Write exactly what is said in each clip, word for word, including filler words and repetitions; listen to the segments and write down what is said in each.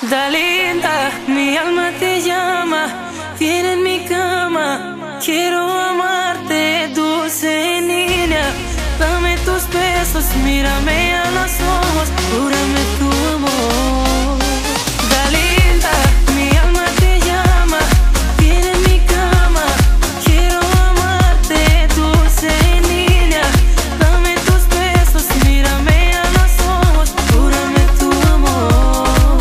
Dalinda, mi alma te llama, viene en mi cama. Quiero amarte, dulce niña. Dame tus besos, mírame a los ojos, júrame tu amor. Dalinda, mi alma te llama, viene en mi cama. Quiero amarte, dulce niña. Dame tus besos, mírame a los ojos, júrame tu amor.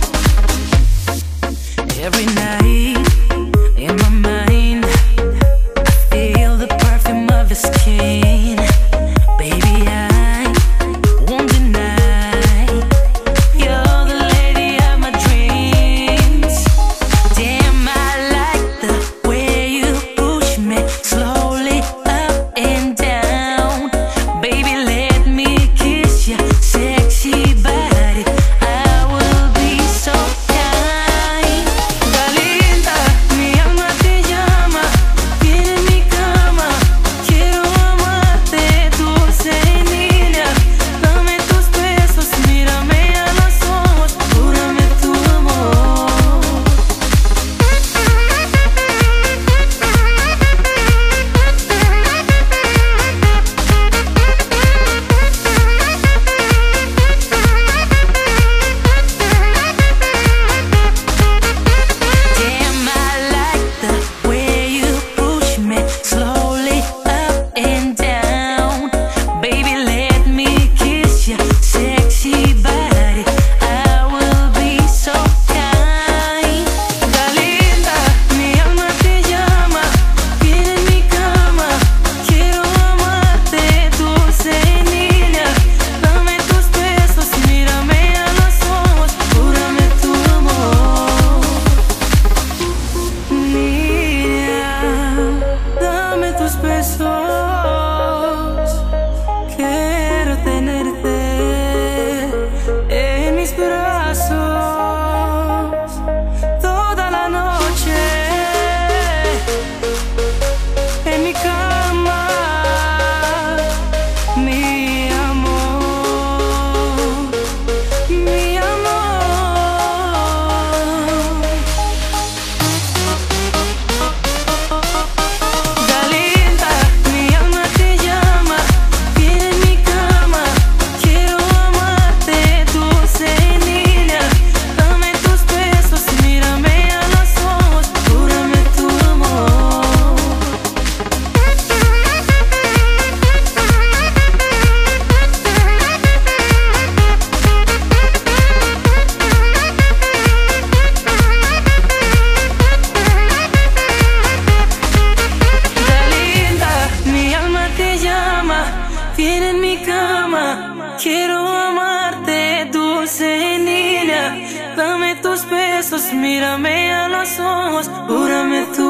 Every night in my mind, I feel the perfume of your skin. Baby, I won't deny, you're the lady of my dreams. Damn, I like the way you push me slowly up and down. Baby, let me kiss your sexy body, I will be so kind. Dalinda, mi alma te llama, viene en mi cama. Quiero amarte, dulce niña. Dame tus besos, mírame a los ojos, júrame tu amor. Damn, I like the way you push me slowly up and down. Baby, let me kiss your sexy body, I will be so kind. Dalinda, mi alma te llama, viene en mi cama. Quiero amarte, dulce niña. Dame tus besos, mírame a los ojos, júrame tu amor. Niña, dame tus besos, quiero tenerte en mis brazos toda la noche, en mi cama, mi amor, mi amor. Dalinda, mi alma te llama, viene en mi cama. Quiero amarte, dulce niña. Dame tus besos, mírame a los ojos, júrame tu amor. Dalinda, mi alma te llama, viene en mi cama. Quiero amarte, dulce niña. Dame tus besos, mírame a los ojos, júrame tu